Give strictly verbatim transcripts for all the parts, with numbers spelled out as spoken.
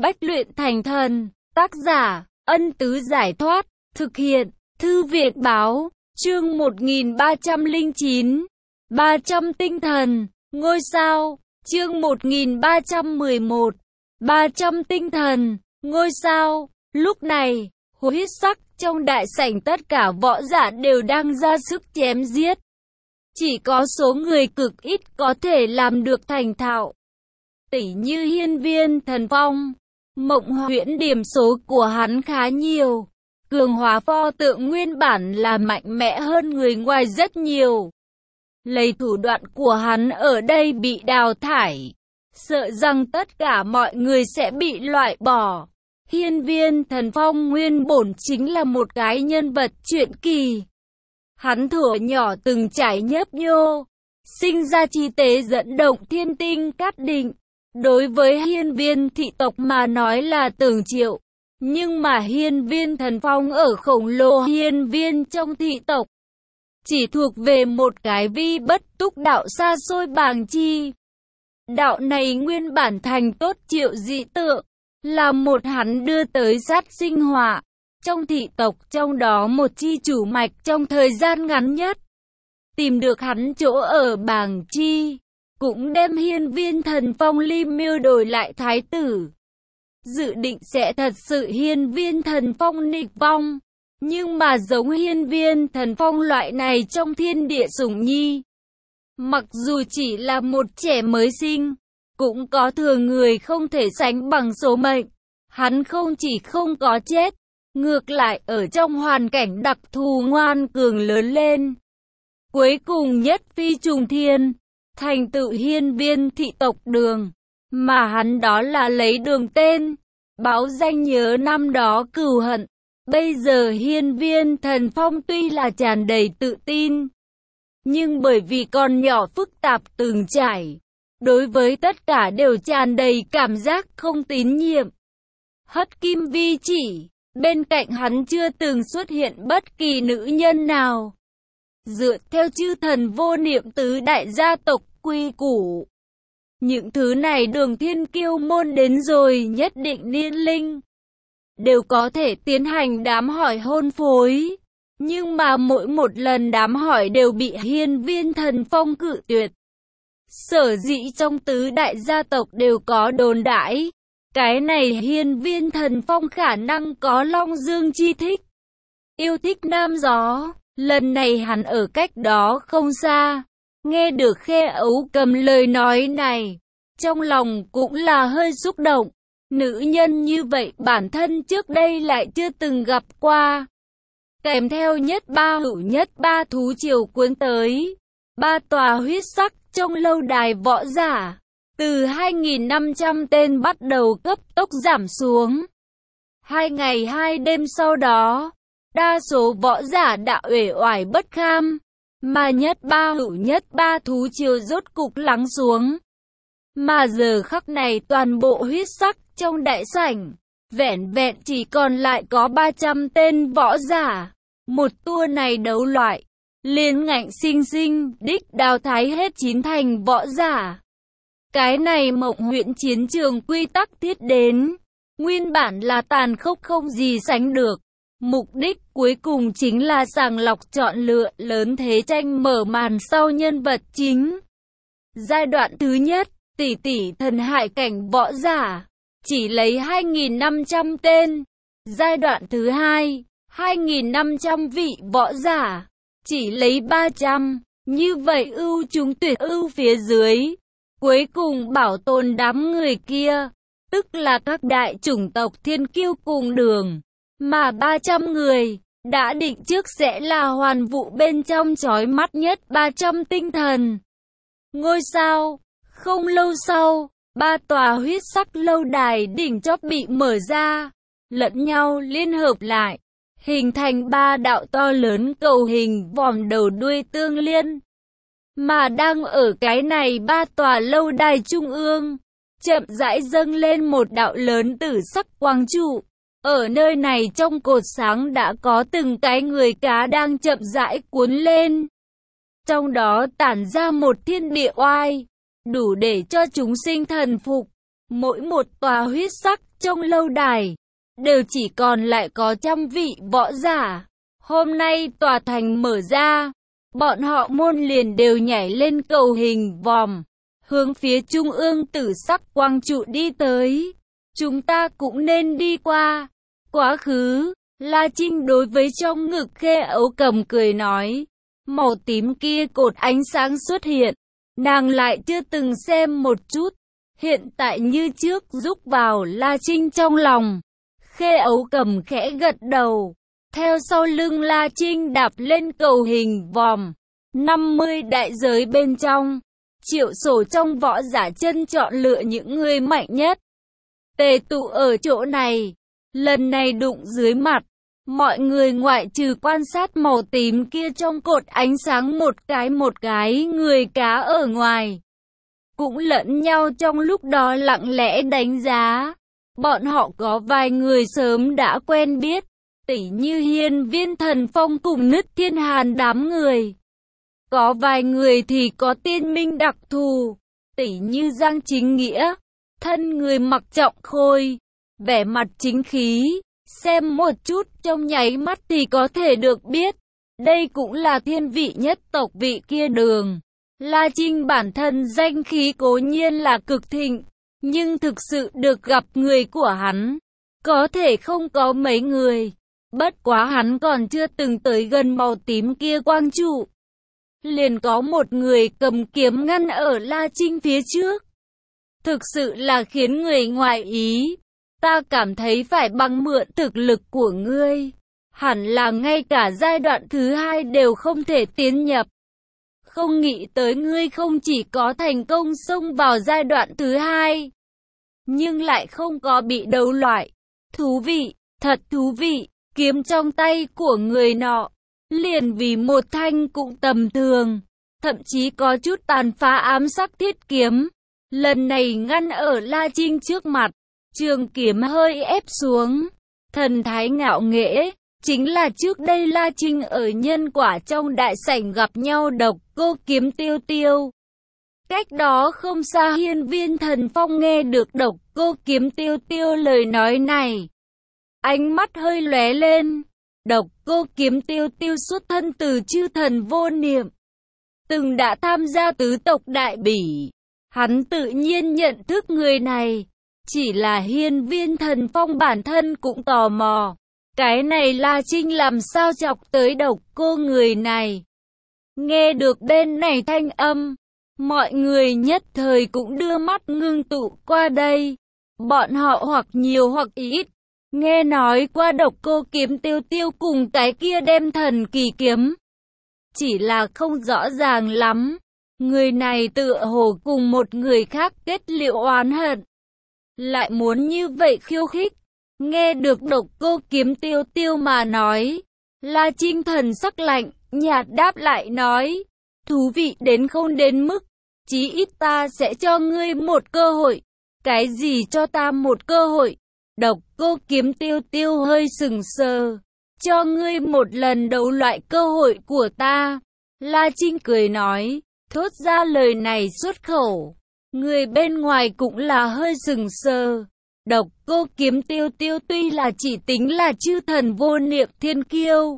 Bách luyện thành thần. Tác giả, Ân Tứ Giải Thoát. Thực hiện, Thư viện Báo. Chương một nghìn ba trăm lẻ chín. ba trăm tinh thần, ngôi sao. Chương một nghìn ba trăm mười một. ba trăm tinh thần, ngôi sao. Lúc này, huyết sắc trong đại sảnh tất cả võ giả đều đang ra sức chém giết. Chỉ có số người cực ít có thể làm được thành thạo. Tỉ như Hiên Viên Thần Phong, Mộng Huyễn điểm số của hắn khá nhiều. Cường hóa pho tượng nguyên bản là mạnh mẽ hơn người ngoài rất nhiều. Lấy thủ đoạn của hắn ở đây bị đào thải, sợ rằng tất cả mọi người sẽ bị loại bỏ. Hiên Viên Thần Phong nguyên bổn chính là một cái nhân vật truyện kỳ. Hắn thuở nhỏ từng trải nhấp nhô, sinh ra chi tế dẫn động thiên tinh cát định. Đối với Hiên Viên thị tộc mà nói là tưởng triệu, nhưng mà Hiên Viên Thần Phong ở khổng lồ Hiên Viên trong thị tộc chỉ thuộc về một cái vi bất túc đạo xa xôi bàng chi. Đạo này nguyên bản thành tốt triệu dị tượng, là một hắn đưa tới sát sinh họa trong thị tộc, trong đó một chi chủ mạch trong thời gian ngắn nhất tìm được hắn chỗ ở bàng chi, cũng đem Hiên Viên Thần Phong ly miêu đổi lại thái tử. Dự định sẽ thật sự Hiên Viên Thần Phong nghịch vong, nhưng mà giống Hiên Viên Thần Phong loại này trong thiên địa sủng nhi, mặc dù chỉ là một trẻ mới sinh, cũng có thừa người không thể sánh bằng số mệnh. Hắn không chỉ không có chết, ngược lại ở trong hoàn cảnh đặc thù ngoan cường lớn lên. Cuối cùng nhất phi trùng thiên, thành tựu Hiên Viên thị tộc Đường, mà hắn đó là lấy Đường tên, báo danh nhớ năm đó cừu hận. Bây giờ Hiên Viên Thần Phong tuy là tràn đầy tự tin, nhưng bởi vì còn nhỏ phức tạp từng trải, đối với tất cả đều tràn đầy cảm giác không tín nhiệm. Hất Kim Vi chỉ, bên cạnh hắn chưa từng xuất hiện bất kỳ nữ nhân nào. Dựa theo chư thần vô niệm tứ đại gia tộc quy củ, những thứ này Đường Thiên Kiêu môn đến rồi nhất định niên linh đều có thể tiến hành đám hỏi hôn phối, nhưng mà mỗi một lần đám hỏi đều bị Hiên Viên Thần Phong cự tuyệt. Sở dĩ trong tứ đại gia tộc đều có đồn đãi, cái này Hiên Viên Thần Phong khả năng có Long Dương chi thích, yêu thích nam gió. Lần này hắn ở cách đó không xa, nghe được Khe Ấu Cầm lời nói này, trong lòng cũng là hơi xúc động. Nữ nhân như vậy bản thân trước đây lại chưa từng gặp qua. Kèm theo nhất ba hữu nhất ba thú triều cuốn tới, ba tòa huyết sắc trong lâu đài võ giả, từ hai nghìn năm trăm tên bắt đầu cấp tốc giảm xuống. Hai ngày hai đêm sau đó, đa số võ giả đã uể oải bất kham, mà nhất ba hữu nhất ba thú triều rốt cục lắng xuống. Mà giờ khắc này toàn bộ huyết sắc trong đại sảnh, vẻn vẹn chỉ còn lại có ba trăm tên võ giả. Một tour này đấu loại, liền ngạnh sinh sinh đích đào thái hết chín thành võ giả. Cái này Mộng Huyễn chiến trường quy tắc thiết đến, nguyên bản là tàn khốc không gì sánh được. Mục đích cuối cùng chính là sàng lọc chọn lựa lớn thế tranh mở màn sau nhân vật chính. Giai đoạn thứ nhất, tỷ tỷ thần hải cảnh võ giả, chỉ lấy hai nghìn năm trăm tên. Giai đoạn thứ hai, hai nghìn năm trăm vị võ giả, chỉ lấy ba trăm. Như vậy ưu chúng tuyệt ưu phía dưới, cuối cùng bảo tồn đám người kia, tức là các đại chủng tộc Thiên Kiêu cùng Đường. Mà ba trăm người, đã định trước sẽ là hoàn vụ bên trong chói mắt nhất ba trăm tinh thần. Ngôi sao, không lâu sau, ba tòa huyết sắc lâu đài đỉnh chóp bị mở ra, lẫn nhau liên hợp lại, hình thành ba đạo to lớn cầu hình vòm đầu đuôi tương liên. Mà đang ở cái này ba tòa lâu đài trung ương, chậm rãi dâng lên một đạo lớn tử sắc quang trụ. Ở nơi này trong cột sáng đã có từng cái người cá đang chậm rãi cuốn lên. Trong đó tản ra một thiên địa oai, đủ để cho chúng sinh thần phục. Mỗi một tòa huyết sắc trong lâu đài, đều chỉ còn lại có trăm vị võ giả. Hôm nay tòa thành mở ra, bọn họ môn liền đều nhảy lên cầu hình vòm, hướng phía trung ương tử sắc quang trụ đi tới. Chúng ta cũng nên đi qua. Quá khứ, La Trinh đối với trong ngực Khê Ấu Cầm cười nói. Màu tím kia cột ánh sáng xuất hiện, nàng lại chưa từng xem một chút. Hiện tại như trước rúc vào La Trinh trong lòng. Khê Ấu Cầm khẽ gật đầu, theo sau lưng La Trinh đạp lên cầu hình vòm. năm mươi đại giới bên trong, Triệu Sổ trong võ giả chân chọn lựa những người mạnh nhất, tề tụ ở chỗ này. Lần này đụng dưới mặt, mọi người ngoại trừ quan sát màu tím kia trong cột ánh sáng một cái một cái người cá ở ngoài, cũng lẫn nhau trong lúc đó lặng lẽ đánh giá. Bọn họ có vài người sớm đã quen biết, tỉ như Hiên Viên Thần Phong cùng Nứt Thiên Hàn đám người. Có vài người thì có tiên minh đặc thù, tỉ như Giang Chính Nghĩa, thân người mặc trọng khôi, vẻ mặt chính khí, xem một chút trong nháy mắt thì có thể được biết, đây cũng là thiên vị nhất tộc vị kia đường. La Trinh bản thân danh khí cố nhiên là cực thịnh, nhưng thực sự được gặp người của hắn, có thể không có mấy người. Bất quá hắn còn chưa từng tới gần màu tím kia quang trụ, liền có một người cầm kiếm ngăn ở La Trinh phía trước. Thực sự là khiến người ngoại ý. Ta cảm thấy phải bằng mượn thực lực của ngươi, hẳn là ngay cả giai đoạn thứ hai đều không thể tiến nhập. Không nghĩ tới ngươi không chỉ có thành công xông vào giai đoạn thứ hai, nhưng lại không có bị đấu loại. Thú vị, thật thú vị. Kiếm trong tay của người nọ, liền vì một thanh cũng tầm thường, thậm chí có chút tàn phá ám sắc thiết kiếm. Lần này ngăn ở La Trinh trước mặt, trường kiếm hơi ép xuống, thần thái ngạo nghễ, chính là trước đây La Trinh ở nhân quả trong đại sảnh gặp nhau Độc Cô Kiếm Tiêu Tiêu. Cách đó không xa Hiên Viên Thần Phong nghe được Độc Cô Kiếm Tiêu Tiêu lời nói này, ánh mắt hơi lóe lên. Độc Cô Kiếm Tiêu Tiêu xuất thân từ chư thần vô niệm, từng đã tham gia tứ tộc đại bỉ, hắn tự nhiên nhận thức người này. Chỉ là Hiên Viên Thần Phong bản thân cũng tò mò, cái này La Trinh làm sao chọc tới Độc Cô người này. Nghe được bên này thanh âm, mọi người nhất thời cũng đưa mắt ngưng tụ qua đây. Bọn họ hoặc nhiều hoặc ít nghe nói qua Độc Cô Kiếm Tiêu Tiêu cùng cái kia đem thần kỳ kiếm, chỉ là không rõ ràng lắm. Người này tựa hồ cùng một người khác kết liễu oán hận, lại muốn như vậy khiêu khích. Nghe được Độc Cô Kiếm Tiêu Tiêu mà nói, La Trinh thần sắc lạnh, nhạt đáp lại nói, thú vị đến không đến mức, chí ít ta sẽ cho ngươi một cơ hội. Cái gì cho ta một cơ hội? Độc Cô Kiếm Tiêu Tiêu hơi sừng sờ, cho ngươi một lần đấu loại cơ hội của ta. La Trinh cười nói, thốt ra lời này xuất khẩu, người bên ngoài cũng là hơi sừng sờ. Độc Cô Kiếm Tiêu Tiêu tuy là chỉ tính là chư thần vô niệm thiên kiêu,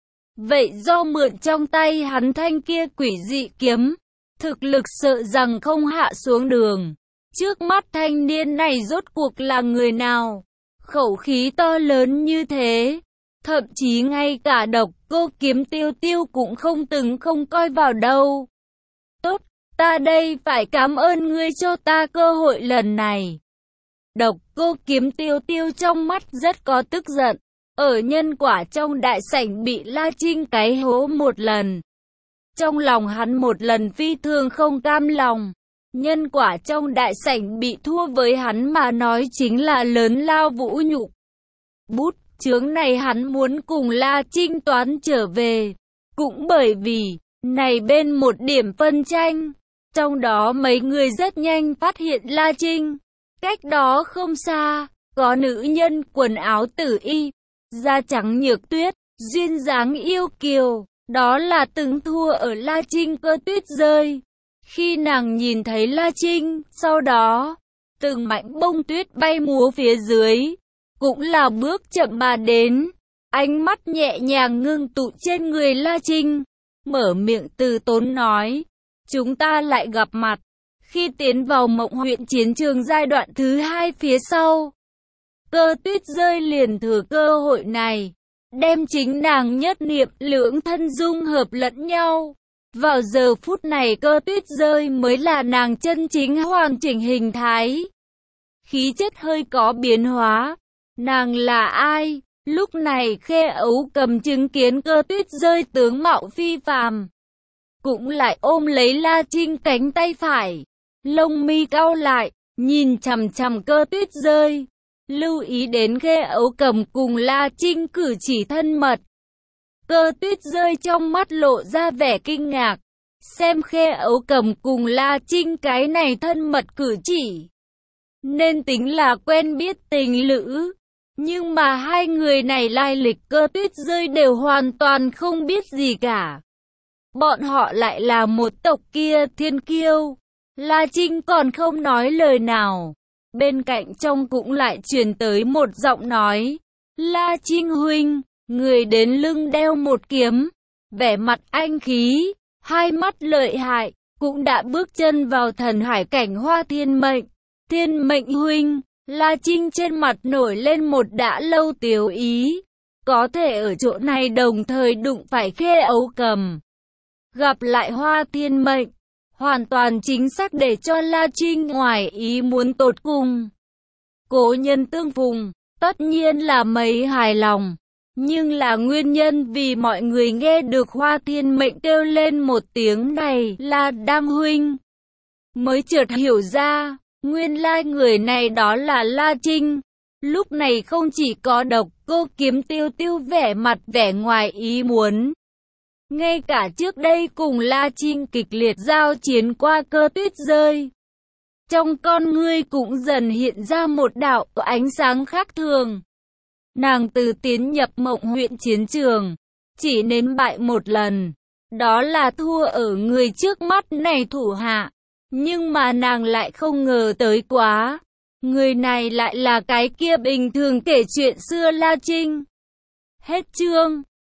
vậy do mượn trong tay hắn thanh kia quỷ dị kiếm, thực lực sợ rằng không hạ xuống đường. Trước mắt thanh niên này rốt cuộc là người nào? Khẩu khí to lớn như thế, thậm chí ngay cả Độc Cô Kiếm Tiêu Tiêu cũng không từng không coi vào đâu. Tốt, ta đây phải cảm ơn ngươi cho ta cơ hội lần này. Độc Cô Kiếm Tiêu Tiêu trong mắt rất có tức giận, ở nhân quả trong đại sảnh bị La Trinh cái hố một lần. Trong lòng hắn một lần phi thường không cam lòng. Nhân quả trong đại sảnh bị thua với hắn mà nói chính là lớn lao vũ nhục. Bút chướng này hắn muốn cùng La Trinh toán trở về, cũng bởi vì này bên một điểm phân tranh. Trong đó mấy người rất nhanh phát hiện La Trinh. Cách đó không xa, có nữ nhân quần áo tử y, da trắng nhược tuyết, duyên dáng yêu kiều, đó là từng thua ở La Trinh Cơ Tuyết Rơi. Khi nàng nhìn thấy La Trinh, sau đó từng mảnh bông tuyết bay múa phía dưới, cũng là bước chậm mà đến. Ánh mắt nhẹ nhàng ngưng tụ trên người La Trinh, mở miệng từ tốn nói, chúng ta lại gặp mặt, khi tiến vào Mộng huyện chiến trường giai đoạn thứ hai phía sau. Cơ Tuyết rơi liền thừa cơ hội này, đem chính nàng nhất niệm lưỡng thân dung hợp lẫn nhau. Vào giờ phút này Cơ Tuyết rơi mới là nàng chân chính hoàn chỉnh hình thái. Khí chất hơi có biến hóa. Nàng là ai? Lúc này Khê Ấu Cầm chứng kiến Cơ Tuyết rơi tướng mạo phi phàm, cũng lại ôm lấy La Trinh cánh tay phải, lông mi cau lại, nhìn chằm chằm Cơ Tuyết rơi, lưu ý đến Khê Ấu Cầm cùng La Trinh cử chỉ thân mật. Cơ Tuyết rơi trong mắt lộ ra vẻ kinh ngạc, xem Khê Ấu Cầm cùng La Trinh cái này thân mật cử chỉ, nên tính là quen biết tình lữ. Nhưng mà hai người này lai lịch Cơ Tuyết rơi đều hoàn toàn không biết gì cả. Bọn họ lại là một tộc kia thiên kiêu. La Trinh còn không nói lời nào. Bên cạnh trong cũng lại truyền tới một giọng nói. La Trinh huynh, người đến lưng đeo một kiếm, vẻ mặt anh khí, hai mắt lợi hại, cũng đã bước chân vào thần hải cảnh Hoa Thiên Mệnh. Thiên Mệnh huynh. La Trinh trên mặt nổi lên một đã lâu tiếu ý, có thể ở chỗ này đồng thời đụng phải Khê Ấu Cầm, gặp lại Hoa Thiên Mệnh, hoàn toàn chính xác để cho La Trinh ngoài ý muốn tột cùng. Cố nhân tương phùng, tất nhiên là mấy hài lòng, nhưng là nguyên nhân vì mọi người nghe được Hoa Thiên Mệnh kêu lên một tiếng này là đang huynh, mới chợt hiểu ra. Nguyên lai người này đó là La Trinh. Lúc này không chỉ có Độc Cô Kiếm Tiêu Tiêu vẻ mặt vẻ ngoài ý muốn, ngay cả trước đây cùng La Trinh kịch liệt giao chiến qua Cơ Tuyết rơi, trong con ngươi cũng dần hiện ra một đạo ánh sáng khác thường. Nàng từ tiến nhập Mộng huyện chiến trường, chỉ nếm bại một lần, đó là thua ở người trước mắt này thủ hạ. Nhưng mà nàng lại không ngờ tới quá, người này lại là cái kia bình thường kể chuyện xưa La Trinh. Hết chương.